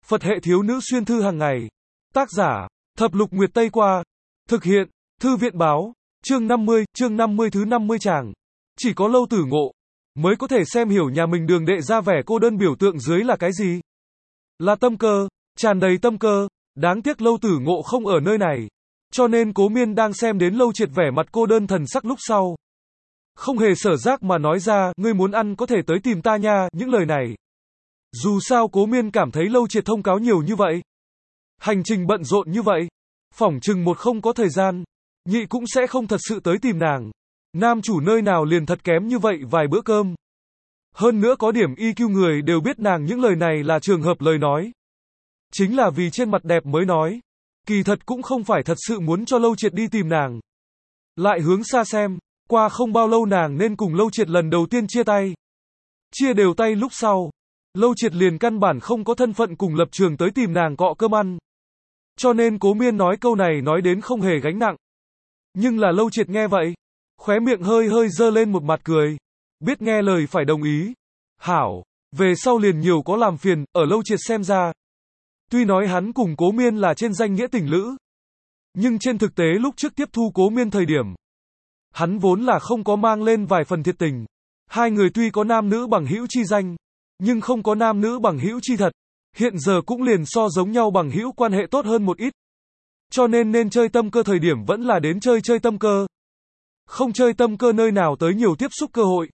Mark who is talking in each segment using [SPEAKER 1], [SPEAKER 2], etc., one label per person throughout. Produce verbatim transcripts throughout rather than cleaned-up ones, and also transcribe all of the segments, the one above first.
[SPEAKER 1] Phật hệ thiếu nữ xuyên thư hàng ngày. Tác giả, Thập Lục Nguyệt Tây Qua. Thực hiện, Thư viện Báo. Chương năm mươi, chương năm mươi thứ năm mươi tràng. Chỉ có Lâu Tử Ngộ mới có thể xem hiểu nhà mình đường đệ ra vẻ cô đơn biểu tượng dưới là cái gì. Là tâm cơ, tràn đầy tâm cơ. Đáng tiếc Lâu Tử Ngộ không ở nơi này. Cho nên Cố Miên đang xem đến Lâu Triệt vẻ mặt cô đơn thần sắc lúc sau. Không hề sở giác mà nói ra, ngươi muốn ăn có thể tới tìm ta nha, những lời này. Dù sao Cố Miên cảm thấy Lâu Triệt thông cáo nhiều như vậy. Hành trình bận rộn như vậy. Phỏng chừng một không có thời gian. Nhị cũng sẽ không thật sự tới tìm nàng. Nam chủ nơi nào liền thật kém như vậy vài bữa cơm. Hơn nữa có điểm i kiu người đều biết nàng những lời này là trường hợp lời nói. Chính là vì trên mặt đẹp mới nói. Kỳ thật cũng không phải thật sự muốn cho Lâu Triệt đi tìm nàng. Lại hướng xa xem, qua không bao lâu nàng nên cùng Lâu Triệt lần đầu tiên chia tay. Chia đều tay lúc sau. Lâu Triệt liền căn bản không có thân phận cùng lập trường tới tìm nàng cọ cơm ăn. Cho nên Cố Miên nói câu này nói đến không hề gánh nặng. Nhưng là Lâu Triệt nghe vậy. Khóe miệng hơi hơi dơ lên một mặt cười. Biết nghe lời phải đồng ý. Hảo, về sau liền nhiều có làm phiền, ở Lâu Triệt xem ra. Tuy nói hắn cùng Cố Miên là trên danh nghĩa tình lữ. Nhưng trên thực tế lúc trước tiếp thu Cố Miên thời điểm. Hắn vốn là không có mang lên vài phần thiệt tình. Hai người tuy có nam nữ bằng hữu chi danh. Nhưng không có nam nữ bằng hữu chi thật. Hiện giờ cũng liền so giống nhau bằng hữu quan hệ tốt hơn một ít. Cho nên nên chơi tâm cơ thời điểm vẫn là đến chơi chơi tâm cơ. Không chơi tâm cơ nơi nào tới nhiều tiếp xúc cơ hội.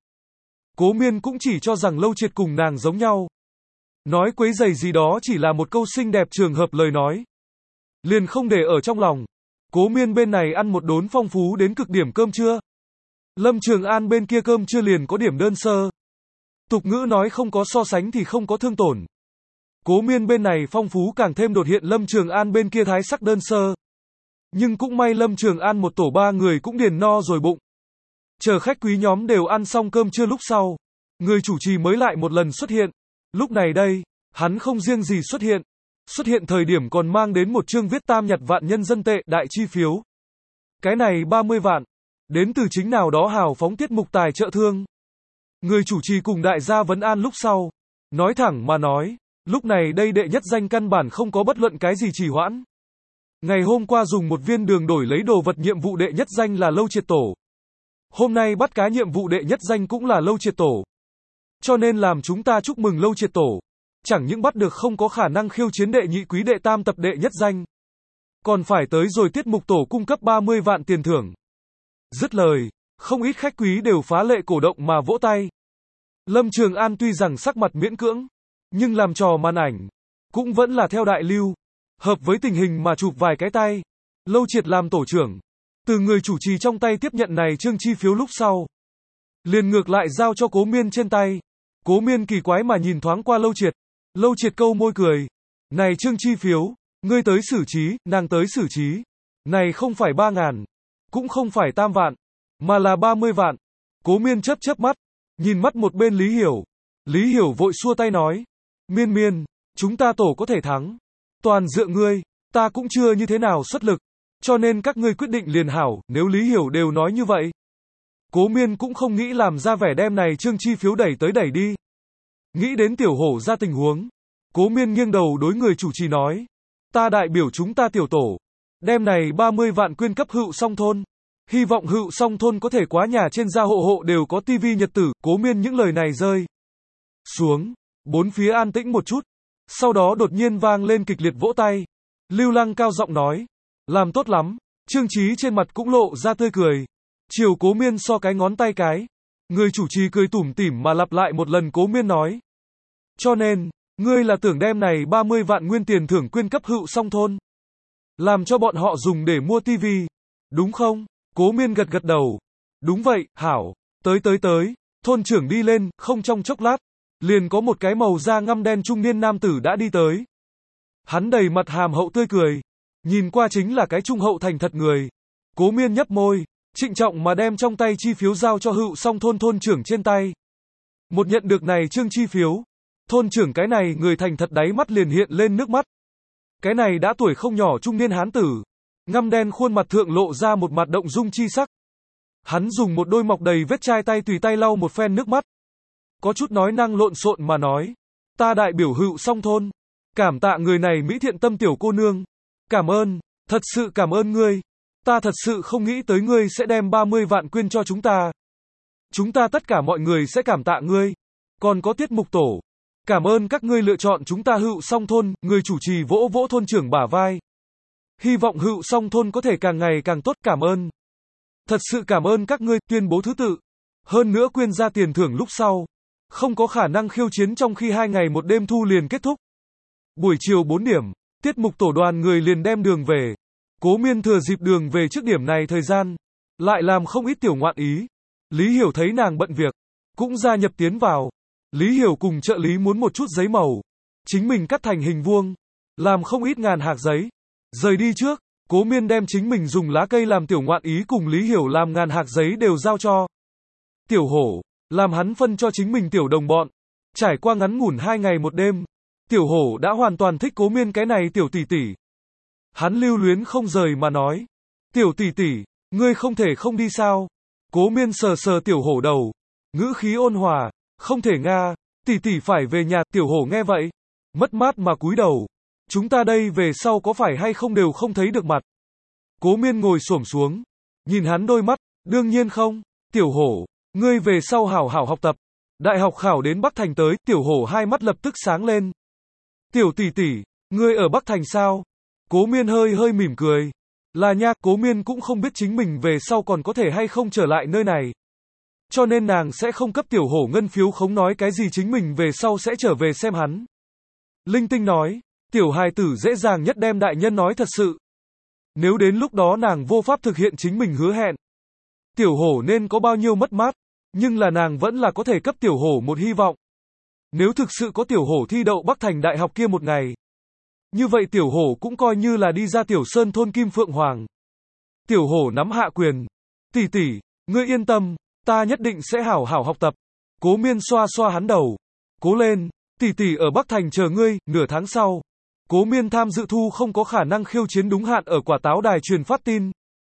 [SPEAKER 1] Cố Miên cũng chỉ cho rằng Lâu Triệt cùng nàng giống nhau. Nói quấy giày gì đó chỉ là một câu xinh đẹp trường hợp lời nói. Liền không để ở trong lòng. Cố Miên bên này ăn một đốn phong phú đến cực điểm cơm trưa. Lâm Trường An bên kia cơm trưa liền có điểm đơn sơ. Tục ngữ nói không có so sánh thì không có thương tổn. Cố Miên bên này phong phú càng thêm đột hiện Lâm Trường An bên kia thái sắc đơn sơ. Nhưng cũng may Lâm Trường An một tổ ba người cũng điền no rồi bụng. Chờ khách quý nhóm đều ăn xong cơm trưa lúc sau. Người chủ trì mới lại một lần xuất hiện. Lúc này đây, hắn không riêng gì xuất hiện. Xuất hiện thời điểm còn mang đến một chương viết tam nhật vạn nhân dân tệ đại chi phiếu. Cái này ba mươi vạn. Đến từ chính nào đó hào phóng tiết mục tài trợ thương. Người chủ trì cùng đại gia vấn an lúc sau. Nói thẳng mà nói. Lúc này đây đệ nhất danh căn bản không có bất luận cái gì trì hoãn. Ngày hôm qua dùng một viên đường đổi lấy đồ vật nhiệm vụ đệ nhất danh là Lâu Triệt tổ. Hôm nay bắt cá nhiệm vụ đệ nhất danh cũng là Lâu Triệt tổ. Cho nên làm chúng ta chúc mừng Lâu Triệt tổ. Chẳng những bắt được không có khả năng khiêu chiến đệ nhị quý đệ tam tập đệ nhất danh. Còn phải tới rồi tiết mục tổ cung cấp ba mươi vạn tiền thưởng. Dứt lời, không ít khách quý đều phá lệ cổ động mà vỗ tay. Lâm Trường An tuy rằng sắc mặt miễn cưỡng, nhưng làm trò màn ảnh, cũng vẫn là theo đại lưu. Hợp với tình hình mà chụp vài cái tay. Lâu Triệt làm tổ trưởng. Từ người chủ trì trong tay tiếp nhận này chương chi phiếu lúc sau. Liền ngược lại giao cho Cố Miên trên tay. Cố Miên kỳ quái mà nhìn thoáng qua Lâu Triệt. Lâu Triệt câu môi cười. Này chương chi phiếu, ngươi tới xử trí, nàng tới xử trí. Này không phải ba ngàn, cũng không phải tam vạn, mà là ba mươi vạn. Cố Miên chớp chớp mắt, nhìn mắt một bên Lý Hiểu. Lý Hiểu vội xua tay nói. Miên Miên, chúng ta tổ có thể thắng. Toàn dựa ngươi, ta cũng chưa như thế nào xuất lực. Cho nên các ngươi quyết định liền hảo, nếu Lý Hiểu đều nói như vậy. Cố Miên cũng không nghĩ làm ra vẻ đem này chương chi phiếu đẩy tới đẩy đi. Nghĩ đến tiểu hổ ra tình huống. Cố Miên nghiêng đầu đối người chủ trì nói. Ta đại biểu chúng ta tiểu tổ. Đem này ba mươi vạn quyên cấp Hựu Song thôn. Hy vọng Hựu Song thôn có thể quá nhà trên gia hộ hộ đều có tivi nhật tử. Cố Miên những lời này rơi xuống. Bốn phía an tĩnh một chút. Sau đó đột nhiên vang lên kịch liệt vỗ tay. Lưu Lăng cao giọng nói. Làm tốt lắm. Trương Chí trên mặt cũng lộ ra tươi cười. Chiều Cố Miên so cái ngón tay cái. Người chủ trì cười tủm tỉm mà lặp lại một lần Cố Miên nói. Cho nên, ngươi là tưởng đem này ba mươi vạn nguyên tiền thưởng quyên cấp Hựu Song thôn. Làm cho bọn họ dùng để mua tivi. Đúng không? Cố Miên gật gật đầu. Đúng vậy, hảo. Tới tới tới. Thôn trưởng đi lên, không trong chốc lát. Liền có một cái màu da ngăm đen trung niên nam tử đã đi tới. Hắn đầy mặt hàm hậu tươi cười. Nhìn qua chính là cái trung hậu thành thật người. Cố Miên nhấp môi, trịnh trọng mà đem trong tay chi phiếu giao cho Hựu Song thôn thôn trưởng trên tay. Một nhận được này chương chi phiếu. Thôn trưởng cái này người thành thật đáy mắt liền hiện lên nước mắt. Cái này đã tuổi không nhỏ trung niên hán tử. Ngăm đen khuôn mặt thượng lộ ra một mặt động dung chi sắc. Hắn dùng một đôi mọc đầy vết chai tay tùy tay lau một phen nước mắt. Có chút nói năng lộn xộn mà nói. Ta đại biểu Hựu Song thôn. Cảm tạ người này mỹ thiện tâm tiểu cô nương. Cảm ơn, thật sự cảm ơn ngươi. Ta thật sự không nghĩ tới ngươi sẽ đem ba mươi vạn quyên cho chúng ta. Chúng ta tất cả mọi người sẽ cảm tạ ngươi. Còn có tiết mục tổ. Cảm ơn các ngươi lựa chọn chúng ta Hữu Song Thôn, người chủ trì vỗ vỗ thôn trưởng bả vai. Hy vọng Hữu Song Thôn có thể càng ngày càng tốt, cảm ơn. Thật sự cảm ơn các ngươi, tuyên bố thứ tự. Hơn nữa quyên ra tiền thưởng lúc sau. Không có khả năng khiêu chiến trong khi hai ngày một đêm thu liền kết thúc. Buổi chiều bốn điểm, tiết mục tổ đoàn người liền đem đường về. Cố Miên thừa dịp đường về trước điểm này thời gian, lại làm không ít tiểu ngoạn ý. Lý Hiểu thấy nàng bận việc, cũng gia nhập tiến vào. Lý Hiểu cùng trợ lý muốn một chút giấy màu, chính mình cắt thành hình vuông, làm không ít ngàn hạc giấy. Rời đi trước, Cố Miên đem chính mình dùng lá cây làm tiểu ngoạn ý cùng Lý Hiểu làm ngàn hạc giấy đều giao cho Tiểu Hổ, làm hắn phân cho chính mình tiểu đồng bọn. Trải qua ngắn ngủn hai ngày một đêm, Tiểu Hổ đã hoàn toàn thích Cố Miên cái này tiểu tỷ tỷ. Hắn lưu luyến không rời mà nói, tiểu tỷ tỷ, ngươi không thể không đi sao? Cố Miên sờ sờ Tiểu Hổ đầu, ngữ khí ôn hòa, không thể nga, tỷ tỷ phải về nhà. Tiểu Hổ nghe vậy, mất mát mà cúi đầu, chúng ta đây về sau có phải hay không đều không thấy được mặt. Cố Miên ngồi xổm xuống, nhìn hắn đôi mắt, đương nhiên không, Tiểu Hổ, ngươi về sau hảo hảo học tập. Đại học khảo đến Bắc Thành tới, Tiểu Hổ hai mắt lập tức sáng lên. Tiểu tỷ tỷ, ngươi ở Bắc Thành sao? Cố Miên hơi hơi mỉm cười. Là nha, Cố Miên cũng không biết chính mình về sau còn có thể hay không trở lại nơi này. Cho nên nàng sẽ không cấp Tiểu Hổ ngân phiếu không nói cái gì chính mình về sau sẽ trở về xem hắn. Linh Tinh nói, tiểu hài tử dễ dàng nhất đem đại nhân nói thật sự. Nếu đến lúc đó nàng vô pháp thực hiện chính mình hứa hẹn, Tiểu Hổ nên có bao nhiêu mất mát, nhưng là nàng vẫn là có thể cấp Tiểu Hổ một hy vọng. Nếu thực sự có Tiểu Hổ thi đậu Bắc Thành Đại học kia một ngày, như vậy Tiểu Hổ cũng coi như là đi ra Tiểu Sơn thôn Kim Phượng Hoàng. Tiểu Hổ nắm hạ quyền, tỷ tỷ, ngươi yên tâm, ta nhất định sẽ hảo hảo học tập. Cố Miên xoa xoa hắn đầu, cố lên, tỷ tỷ ở Bắc Thành chờ ngươi. Nửa tháng sau, Cố Miên tham dự thu không có khả năng khiêu chiến đúng hạn ở quả táo đài truyền phát tin.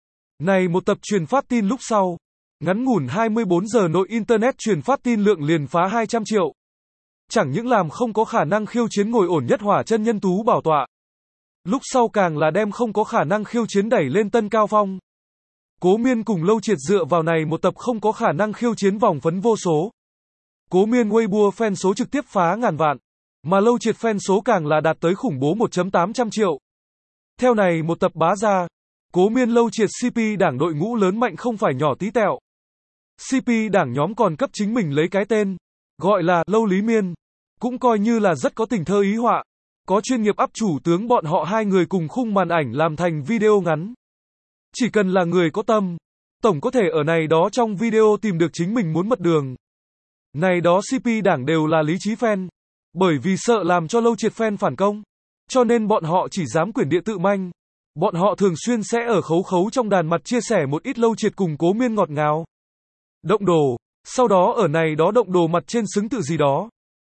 [SPEAKER 1] Này một tập truyền phát tin lúc sau, ngắn ngủn hai mươi bốn giờ nội internet truyền phát tin lượng liền phá hai trăm triệu. Chẳng những làm không có khả năng khiêu chiến ngồi ổn nhất hỏa chân nhân tú bảo tọa, lúc sau càng là đem không có khả năng khiêu chiến đẩy lên tân cao phong. Cố Miên cùng Lâu Triệt dựa vào này một tập không có khả năng khiêu chiến vòng phấn vô số. Cố Miên Weibo fan số trực tiếp phá ngàn vạn, mà Lâu Triệt fan số càng là đạt tới khủng bố một phẩy tám trăm triệu. Theo này một tập bá ra, Cố Miên Lâu Triệt xê pê đảng đội ngũ lớn mạnh không phải nhỏ tí tẹo. xê pê đảng nhóm còn cấp chính mình lấy cái tên, gọi là Lâu Lý Miên, cũng coi như là rất có tình thơ ý họa. Có chuyên nghiệp áp chủ tướng bọn họ hai người cùng khung màn ảnh làm thành video ngắn. Chỉ cần là người có tâm, tổng có thể ở này đó trong video tìm được chính mình muốn mật đường. Này đó xê pê đảng đều là lý trí fan, bởi vì sợ làm cho Lâu Triệt fan phản công, cho nên bọn họ chỉ dám quyển địa tự manh. Bọn họ thường xuyên sẽ ở khấu khấu trong đàn mặt chia sẻ một ít Lâu Triệt cùng Cố Miên ngọt ngào động đồ, sau đó ở này đó động đồ mặt trên xứng tự gì đó.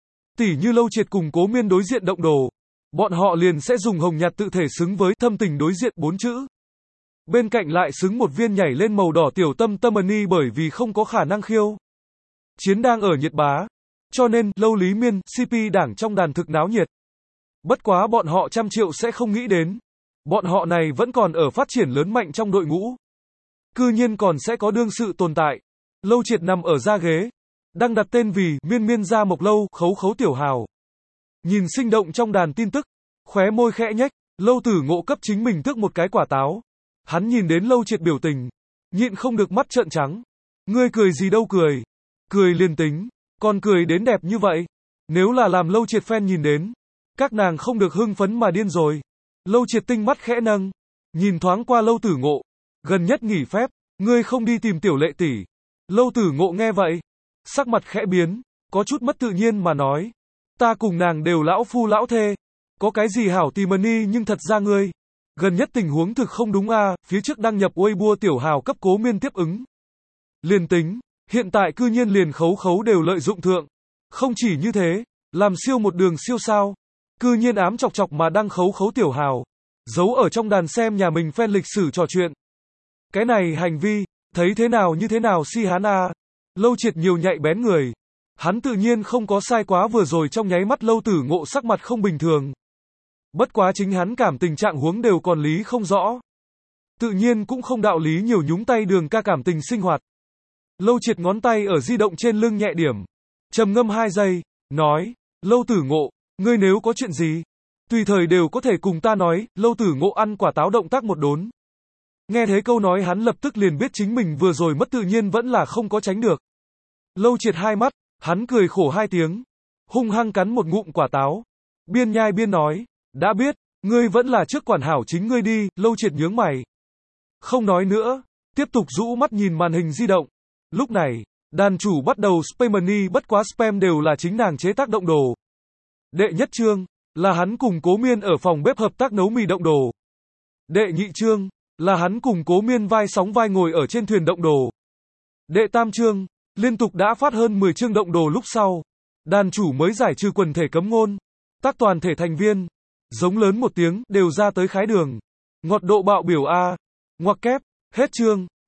[SPEAKER 1] Tỉ như Lâu Triệt cùng Cố Miên đối diện động đồ, bọn họ liền sẽ dùng hồng nhạt tự thể xứng với thâm tình đối diện bốn chữ. Bên cạnh lại xứng một viên nhảy lên màu đỏ tiểu tâm tâm ni bởi vì không có khả năng khiêu chiến đang ở nhiệt bá, cho nên Lâu Lý Miên xê pê đảng trong đàn thực náo nhiệt. Bất quá bọn họ trăm triệu sẽ không nghĩ đến, bọn họ này vẫn còn ở phát triển lớn mạnh trong đội ngũ, cư nhiên còn sẽ có đương sự tồn tại. Lâu Triệt nằm ở ra ghế, đang đặt tên vì Miên Miên Gia Mộc Lâu khấu khấu tiểu hào, nhìn sinh động trong đàn tin tức, khóe môi khẽ nhếch. Lâu Tử Ngộ cấp chính mình tước một cái quả táo, hắn nhìn đến Lâu Triệt biểu tình, nhịn không được mắt trợn trắng. Ngươi cười gì đâu cười, cười liền tính, còn cười đến đẹp như vậy, nếu là làm Lâu Triệt fan nhìn đến, các nàng không được hưng phấn mà điên rồi. Lâu Triệt tinh mắt khẽ nâng, nhìn thoáng qua Lâu Tử Ngộ, gần nhất nghỉ phép, ngươi không đi tìm tiểu lệ tỷ. Lâu Tử Ngộ nghe vậy, sắc mặt khẽ biến, có chút mất tự nhiên mà nói, ta cùng nàng đều lão phu lão thê, có cái gì hảo tìm ni nhưng thật ra ngươi, gần nhất tình huống thực không đúng a. Phía trước đăng nhập Weibo tiểu hào cấp Cố Miên tiếp ứng. Liền tính, hiện tại cư nhiên liền khấu khấu đều lợi dụng thượng. Không chỉ như thế, làm siêu một đường siêu sao, cư nhiên ám chọc chọc mà đăng khấu khấu tiểu hào, giấu ở trong đàn xem nhà mình fan lịch sử trò chuyện. Cái này hành vi, thấy thế nào như thế nào si hán a. Lâu Triệt nhiều nhạy bén người, hắn tự nhiên không có sai quá vừa rồi trong nháy mắt Lâu Tử Ngộ sắc mặt không bình thường. Bất quá chính hắn cảm tình trạng huống đều còn lý không rõ. Tự nhiên cũng không đạo lý nhiều nhúng tay Đường ca cảm tình sinh hoạt. Lâu Triệt ngón tay ở di động trên lưng nhẹ điểm. Trầm ngâm hai giây, nói, Lâu Tử Ngộ, ngươi nếu có chuyện gì, tùy thời đều có thể cùng ta nói. Lâu Tử Ngộ ăn quả táo động tác một đốn. Nghe thấy câu nói hắn lập tức liền biết chính mình vừa rồi mất tự nhiên vẫn là không có tránh được. Lâu Triệt hai mắt, hắn cười khổ hai tiếng, hung hăng cắn một ngụm quả táo. Biên nhai biên nói, đã biết, ngươi vẫn là trước quản hảo chính ngươi đi. Lâu Triệt nhướng mày, không nói nữa, tiếp tục rũ mắt nhìn màn hình di động. Lúc này, đàn chủ bắt đầu spam money, bất quá spam đều là chính nàng chế tác động đồ. Đệ nhất chương, là hắn cùng Cố Miên ở phòng bếp hợp tác nấu mì động đồ. Đệ nhị chương, là hắn cùng Cố Miên vai sóng vai ngồi ở trên thuyền động đồ. Đệ tam chương, liên tục đã phát hơn mười chương động đồ lúc sau. Đàn chủ mới giải trừ quần thể cấm ngôn. Tác toàn thể thành viên, giống lớn một tiếng, đều ra tới khái đường. Ngọt độ bạo biểu A. Ngoặc kép, hết chương.